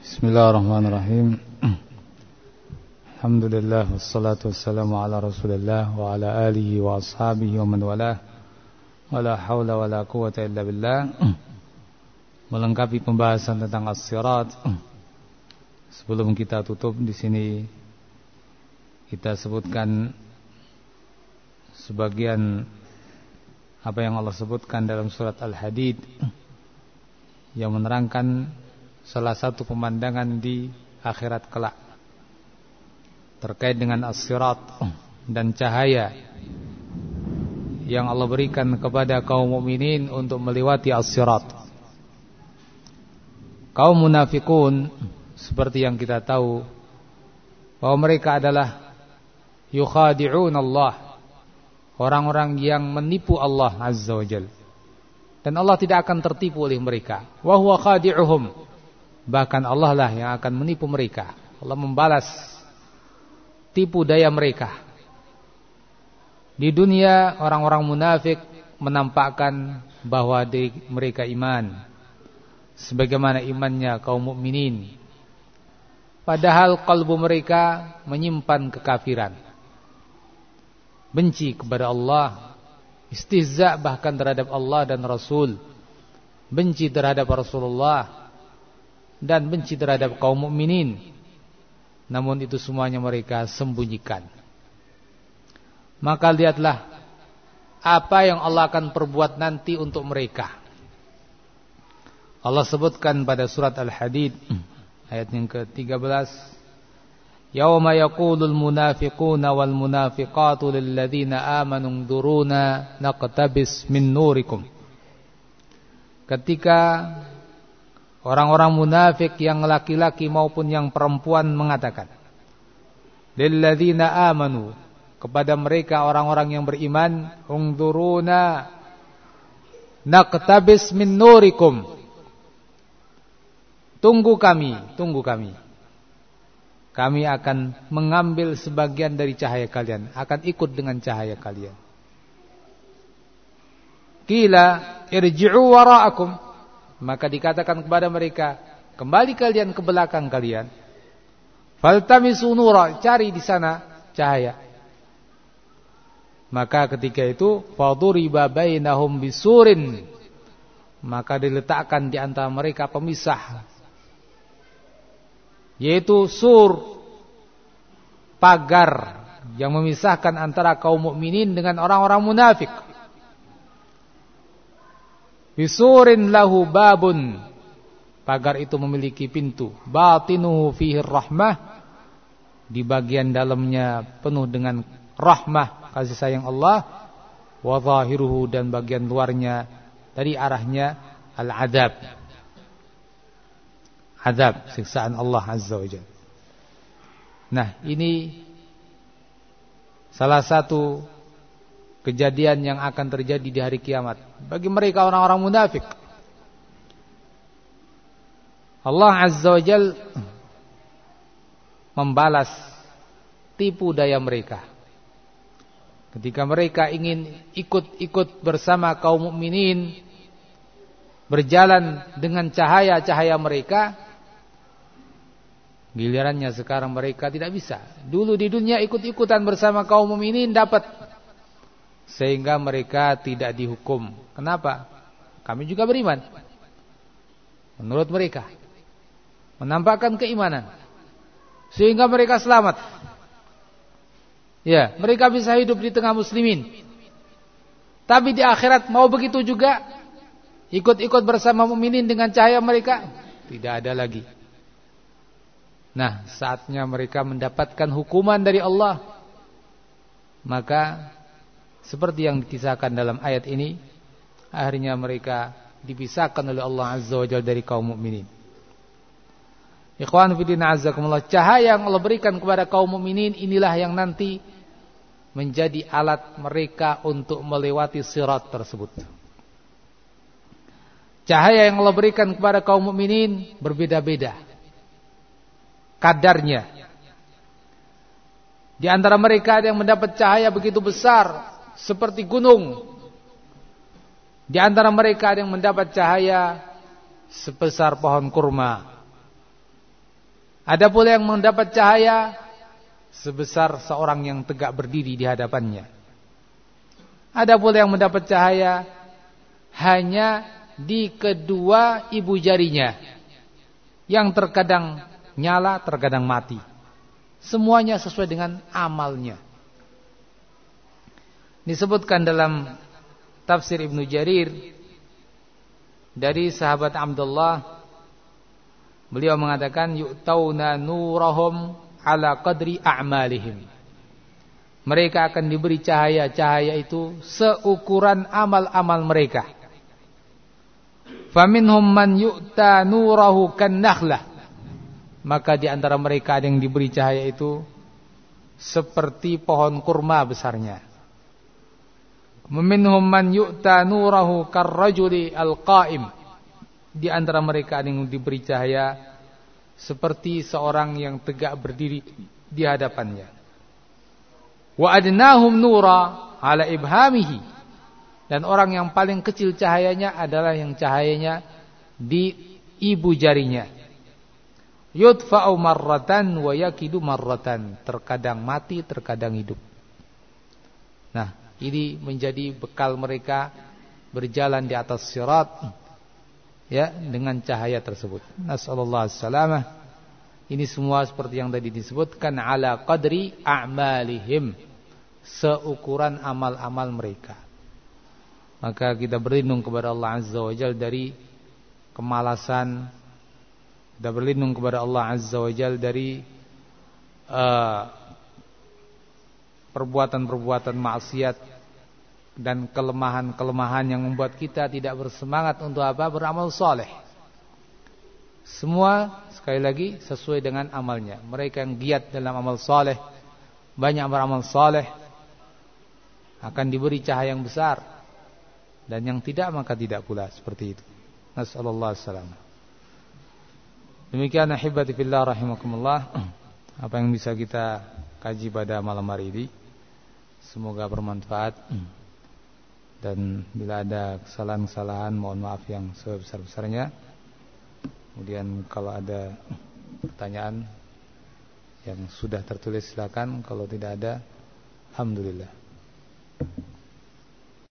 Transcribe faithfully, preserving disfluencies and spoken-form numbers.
Bismillahirrahmanirrahim. Alhamdulillah wassalatu wassalamu ala Rasulillah wa ala alihi wa ashabihi wa man walah. Wala haula wala quwwata illa billah. Melengkapi pembahasan tentang as-sirat. Sebelum kita tutup di sini kita sebutkan sebagian apa yang Allah sebutkan dalam surat Al-Hadid yang menerangkan salah satu pemandangan di akhirat kelak terkait dengan as-sirat dan cahaya yang Allah berikan kepada kaum mukminin untuk melewati as-sirat. Kaum munafikun seperti yang kita tahu bahwa mereka adalah yukhadi'un Allah, orang-orang yang menipu Allah Azza wa Jalla. Dan Allah tidak akan tertipu oleh mereka. Wa huwa khadi'uhum. Bahkan Allah lah yang akan menipu mereka. Allah membalas tipu daya mereka. Di dunia orang-orang munafik menampakkan bahwa diri mereka iman sebagaimana imannya kaum mukminin. Padahal kalbu mereka menyimpan kekafiran, benci kepada Allah, istihza bahkan terhadap Allah dan Rasul, benci terhadap Rasulullah dan benci terhadap kaum mukminin. Namun itu semuanya mereka sembunyikan. Maka lihatlah apa yang Allah akan perbuat nanti untuk mereka. Allah sebutkan pada surat Al-Hadid ayat yang ke tiga belas, Yauma yaqulul munafiquna wal munafiqatu lil ladzina amanu nzuruna naqtabis min nurikum. Ketika orang-orang munafik yang laki-laki maupun yang perempuan mengatakan lil ladzina amanu, kepada mereka orang-orang yang beriman, unzuruna naqtabis min nurikum, tunggu kami, tunggu kami. Kami akan mengambil sebagian dari cahaya kalian, akan ikut dengan cahaya kalian. Qila irji'u wara'akum, maka dikatakan kepada mereka, kembali kalian ke belakang kalian. Faltamisu nura, cari di sana cahaya. Maka ketika itu faduriba bainahum bisurin, maka diletakkan di antara mereka pemisah, yaitu sur, pagar yang memisahkan antara kaum mukminin dengan orang-orang munafik. Bisurin lahu babun, pagar itu memiliki pintu, batinuhu fihi rahmah, di bagian dalamnya penuh dengan rahmah, kasih sayang Allah, wa zahiruhu, dan bagian luarnya dari arahnya al-adab, azab, siksaan Allah Azza wa Jalla. Nah, ini salah satu kejadian yang akan terjadi di hari kiamat bagi mereka orang-orang munafik. Allah Azza wa Jalla membalas tipu daya mereka. Ketika mereka ingin ikut-ikut bersama kaum mukminin, berjalan dengan cahaya-cahaya mereka, gilirannya sekarang mereka tidak bisa. Dulu di dunia ikut-ikutan bersama kaum mukminin dapat, sehingga mereka tidak dihukum. Kenapa? Kami juga beriman. Menurut mereka, menampakkan keimanan, sehingga mereka selamat. Ya, mereka bisa hidup di tengah muslimin. Tapi di akhirat mau begitu juga? Ikut-ikut bersama mukminin dengan cahaya mereka? Tidak ada lagi. Nah, saatnya mereka mendapatkan hukuman dari Allah. Maka seperti yang dikisahkan dalam ayat ini, akhirnya mereka dipisahkan oleh Allah Azza wa Jalla dari kaum mukminin. Ikhwan fillah azakumullah, cahaya yang Allah berikan kepada kaum mukminin inilah yang nanti menjadi alat mereka untuk melewati sirat tersebut. Cahaya yang Allah berikan kepada kaum mukminin berbeda-beda kadarnya. Di antara mereka ada yang mendapat cahaya begitu besar seperti gunung. Di antara mereka ada yang mendapat cahaya sebesar pohon kurma. Ada pula yang mendapat cahaya sebesar seorang yang tegak berdiri di hadapannya. Ada pula yang mendapat cahaya hanya di kedua ibu jarinya, yang terkadang nyala, terkadang mati. Semuanya sesuai dengan amalnya. Disebutkan dalam tafsir Ibnu Jarir dari sahabat Abdullah, beliau mengatakan yu'tauna nurahum ala qadri a'malihim. Mereka akan diberi cahaya-cahaya itu seukuran amal-amal mereka. Faminhum man yu'ta nurahu kan-nakhlah. Maka di antara mereka ada yang diberi cahaya itu seperti pohon kurma besarnya. Minhum man yu'ta nurahu karrajuli al-qa'im. Di antara mereka ada yang diberi cahaya seperti seorang yang tegak berdiri di hadapannya. Wa adnahum nura ala ibhamihi. Dan orang yang paling kecil cahayanya adalah yang cahayanya di ibu jarinya. Yudfa'u marratan wa yakidu marratan. Terkadang mati, terkadang hidup. Nah, ini menjadi bekal mereka berjalan di atas sirat, ya, dengan cahaya tersebut. Nasallallahu alaihi. Ini semua seperti yang tadi disebutkan, ala qadri a'malihim, seukuran amal-amal mereka. Maka kita berlindung kepada Allah Azza wa Jalla dari kemalasan. Kita berlindung kepada Allah Azza wa Jalla dari uh, perbuatan-perbuatan maksiat dan kelemahan-kelemahan yang membuat kita tidak bersemangat untuk apa? Beramal soleh. Semua sekali lagi sesuai dengan amalnya. Mereka yang giat dalam amal soleh, banyak beramal soleh, akan diberi cahaya yang besar. Dan yang tidak maka tidak pula, seperti itu. Nasallallahu alaihi wasallam. Demikian ahibati fillah rahimakumullah, apa yang bisa kita kaji pada malam hari ini. Semoga bermanfaat. Dan bila ada kesalahan-kesalahan, mohon maaf yang sebesar-besarnya. Kemudian kalau ada pertanyaan yang sudah tertulis silakan. Kalau tidak ada, alhamdulillah.